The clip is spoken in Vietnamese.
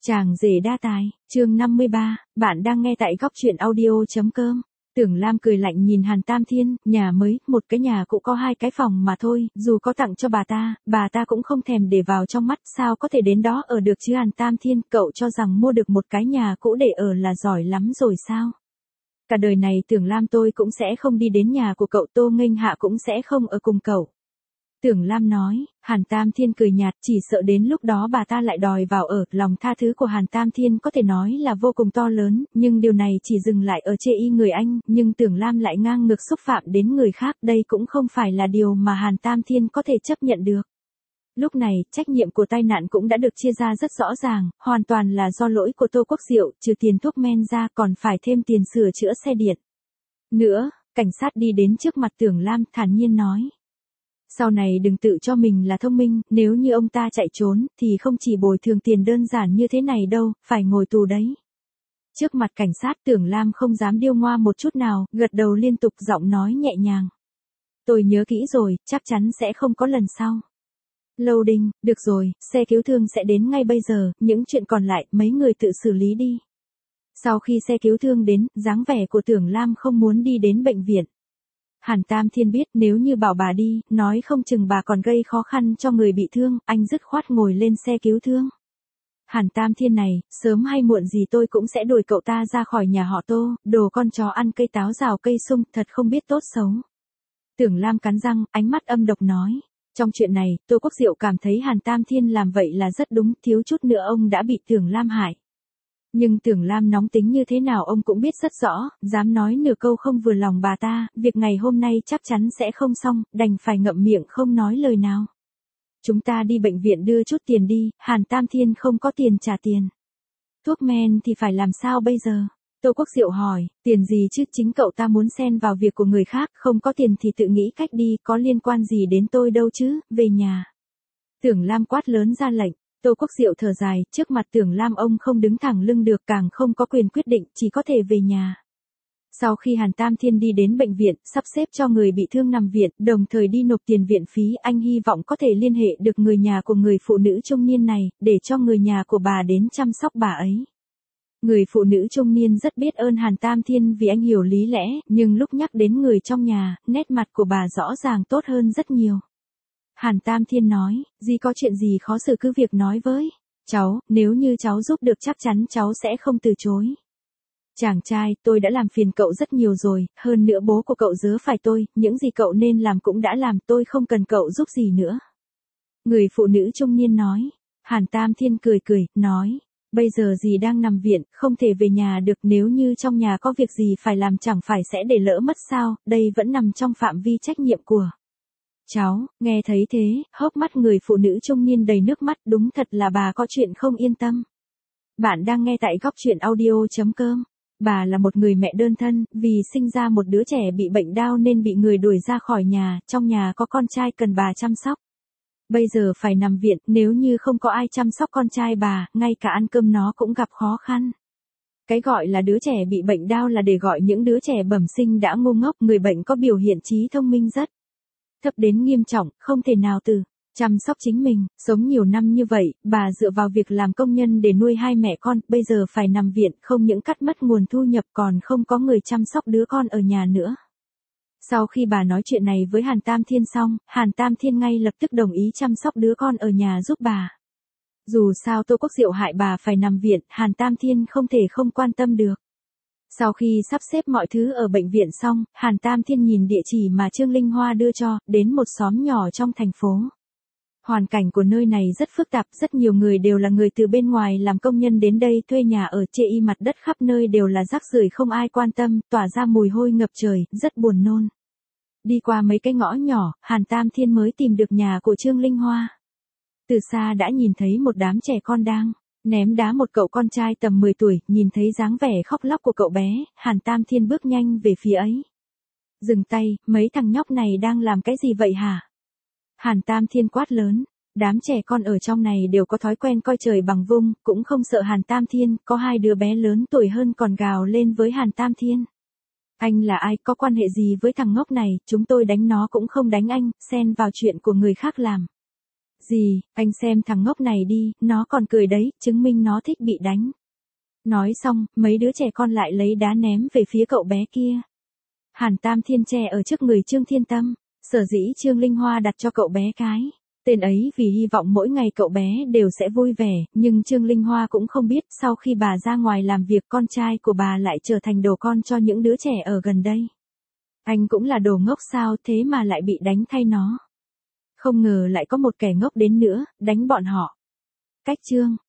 Chàng rể đa tài, chương 53, bạn đang nghe tại góc truyện audio.com. Tưởng Lam cười lạnh nhìn Hàn Tam Thiên, nhà mới, một cái nhà cũ có 2 cái phòng mà thôi, dù có tặng cho bà ta cũng không thèm để vào trong mắt, sao có thể đến đó ở được chứ Hàn Tam Thiên, cậu cho rằng mua được một cái nhà cũ để ở là giỏi lắm rồi sao? Cả đời này Tưởng Lam tôi cũng sẽ không đi đến nhà của cậu, Tô Nghênh Hạ cũng sẽ không ở cùng cậu. Tưởng Lam nói, Hàn Tam Thiên cười nhạt, chỉ sợ đến lúc đó bà ta lại đòi vào ở, lòng tha thứ của Hàn Tam Thiên có thể nói là vô cùng to lớn, nhưng điều này chỉ dừng lại ở chê y người anh, nhưng Tưởng Lam lại ngang ngược xúc phạm đến người khác, đây cũng không phải là điều mà Hàn Tam Thiên có thể chấp nhận được. Lúc này, trách nhiệm của tai nạn cũng đã được chia ra rất rõ ràng, hoàn toàn là do lỗi của Tô Quốc Diệu, trừ tiền thuốc men ra còn phải thêm tiền sửa chữa xe điện. Nữa, cảnh sát đi đến trước mặt Tưởng Lam thản nhiên nói. Sau này đừng tự cho mình là thông minh, nếu như ông ta chạy trốn, thì không chỉ bồi thường tiền đơn giản như thế này đâu, phải ngồi tù đấy. Trước mặt cảnh sát Tưởng Lam không dám điêu ngoa một chút nào, gật đầu liên tục giọng nói nhẹ nhàng. Tôi nhớ kỹ rồi, chắc chắn sẽ không có lần sau. Loading, được rồi, xe cứu thương sẽ đến ngay bây giờ, những chuyện còn lại, mấy người tự xử lý đi. Sau khi xe cứu thương đến, dáng vẻ của Tưởng Lam không muốn đi đến bệnh viện. Hàn Tam Thiên biết nếu như bảo bà đi, nói không chừng bà còn gây khó khăn cho người bị thương, anh dứt khoát ngồi lên xe cứu thương. Hàn Tam Thiên này, sớm hay muộn gì tôi cũng sẽ đuổi cậu ta ra khỏi nhà họ Tô, đồ con chó ăn cây táo rào cây sung, thật không biết tốt xấu. Tưởng Lam cắn răng, ánh mắt âm độc nói. Trong chuyện này, Tô Quốc Diệu cảm thấy Hàn Tam Thiên làm vậy là rất đúng, thiếu chút nữa ông đã bị Tưởng Lam hại. Nhưng Tưởng Lam nóng tính như thế nào ông cũng biết rất rõ, dám nói nửa câu không vừa lòng bà ta, việc ngày hôm nay chắc chắn sẽ không xong, đành phải ngậm miệng không nói lời nào. Chúng ta đi bệnh viện đưa chút tiền đi, Hàn Tam Thiên không có tiền trả tiền. Thuốc men thì phải làm sao bây giờ? Tô Quốc Diệu hỏi, tiền gì chứ, chính cậu ta muốn xen vào việc của người khác, không có tiền thì tự nghĩ cách đi, có liên quan gì đến tôi đâu chứ, về nhà. Tưởng Lam quát lớn ra lệnh. Tô Quốc Diệu thở dài, trước mặt Tưởng Lam ông không đứng thẳng lưng được, càng không có quyền quyết định, chỉ có thể về nhà. Sau khi Hàn Tam Thiên đi đến bệnh viện, sắp xếp cho người bị thương nằm viện, đồng thời đi nộp tiền viện phí, anh hy vọng có thể liên hệ được người nhà của người phụ nữ trung niên này, để cho người nhà của bà đến chăm sóc bà ấy. Người phụ nữ trung niên rất biết ơn Hàn Tam Thiên vì anh hiểu lý lẽ, nhưng lúc nhắc đến người trong nhà, nét mặt của bà rõ ràng tốt hơn rất nhiều. Hàn Tam Thiên nói, dì có chuyện gì khó xử cứ việc nói với cháu, nếu như cháu giúp được chắc chắn cháu sẽ không từ chối. Chàng trai, tôi đã làm phiền cậu rất nhiều rồi, hơn nữa bố của cậu dớ phải tôi, những gì cậu nên làm cũng đã làm, tôi không cần cậu giúp gì nữa. Người phụ nữ trung niên nói. Hàn Tam Thiên cười cười, nói, bây giờ dì đang nằm viện, không thể về nhà được, nếu như trong nhà có việc gì phải làm chẳng phải sẽ để lỡ mất sao, đây vẫn nằm trong phạm vi trách nhiệm của cháu. Nghe thấy thế, hốc mắt người phụ nữ trung niên đầy nước mắt, đúng thật là bà có chuyện không yên tâm. Bạn đang nghe tại góc truyện audio.com. Bà là một người mẹ đơn thân, vì sinh ra một đứa trẻ bị bệnh Down nên bị người đuổi ra khỏi nhà, trong nhà có con trai cần bà chăm sóc. Bây giờ phải nằm viện, nếu như không có ai chăm sóc con trai bà, ngay cả ăn cơm nó cũng gặp khó khăn. Cái gọi là đứa trẻ bị bệnh Down là để gọi những đứa trẻ bẩm sinh đã ngu ngốc, người bệnh có biểu hiện trí thông minh rất thấp đến nghiêm trọng, không thể nào tự chăm sóc chính mình, sống nhiều năm như vậy, bà dựa vào việc làm công nhân để nuôi 2 mẹ con, bây giờ phải nằm viện, không những cắt mất nguồn thu nhập còn không có người chăm sóc đứa con ở nhà nữa. Sau khi bà nói chuyện này với Hàn Tam Thiên xong, Hàn Tam Thiên ngay lập tức đồng ý chăm sóc đứa con ở nhà giúp bà. Dù sao Tô Quốc Diệu hại bà phải nằm viện, Hàn Tam Thiên không thể không quan tâm được. Sau khi sắp xếp mọi thứ ở bệnh viện xong, Hàn Tam Thiên nhìn địa chỉ mà Trương Linh Hoa đưa cho, đến một xóm nhỏ trong thành phố. Hoàn cảnh của nơi này rất phức tạp, rất nhiều người đều là người từ bên ngoài làm công nhân đến đây thuê nhà ở, chê y mặt đất khắp nơi đều là rác rưởi không ai quan tâm, tỏa ra mùi hôi ngập trời, rất buồn nôn. Đi qua mấy cái ngõ nhỏ, Hàn Tam Thiên mới tìm được nhà của Trương Linh Hoa. Từ xa đã nhìn thấy một đám trẻ con đang ném đá một cậu con trai tầm 10 tuổi, nhìn thấy dáng vẻ khóc lóc của cậu bé, Hàn Tam Thiên bước nhanh về phía ấy. Dừng tay, mấy thằng nhóc này đang làm cái gì vậy hả? Hàn Tam Thiên quát lớn. Đám trẻ con ở trong này đều có thói quen coi trời bằng vung, cũng không sợ Hàn Tam Thiên, có 2 đứa bé lớn tuổi hơn còn gào lên với Hàn Tam Thiên. Anh là ai, có quan hệ gì với thằng ngốc này, chúng tôi đánh nó cũng không đánh anh, xen vào chuyện của người khác làm Gì, anh xem thằng ngốc này đi, nó còn cười đấy, chứng minh nó thích bị đánh. Nói xong, mấy đứa trẻ con lại lấy đá ném về phía cậu bé kia. Hàn Tam Thiên che ở trước người Trương Thiên Tâm, sở dĩ Trương Linh Hoa đặt cho cậu bé cái tên ấy vì hy vọng mỗi ngày cậu bé đều sẽ vui vẻ, nhưng Trương Linh Hoa cũng không biết sau khi bà ra ngoài làm việc con trai của bà lại trở thành đồ con cho những đứa trẻ ở gần đây. Anh cũng là đồ ngốc sao thế mà lại bị đánh thay nó. Không ngờ lại có một kẻ ngốc đến nữa, đánh bọn họ. Cách chương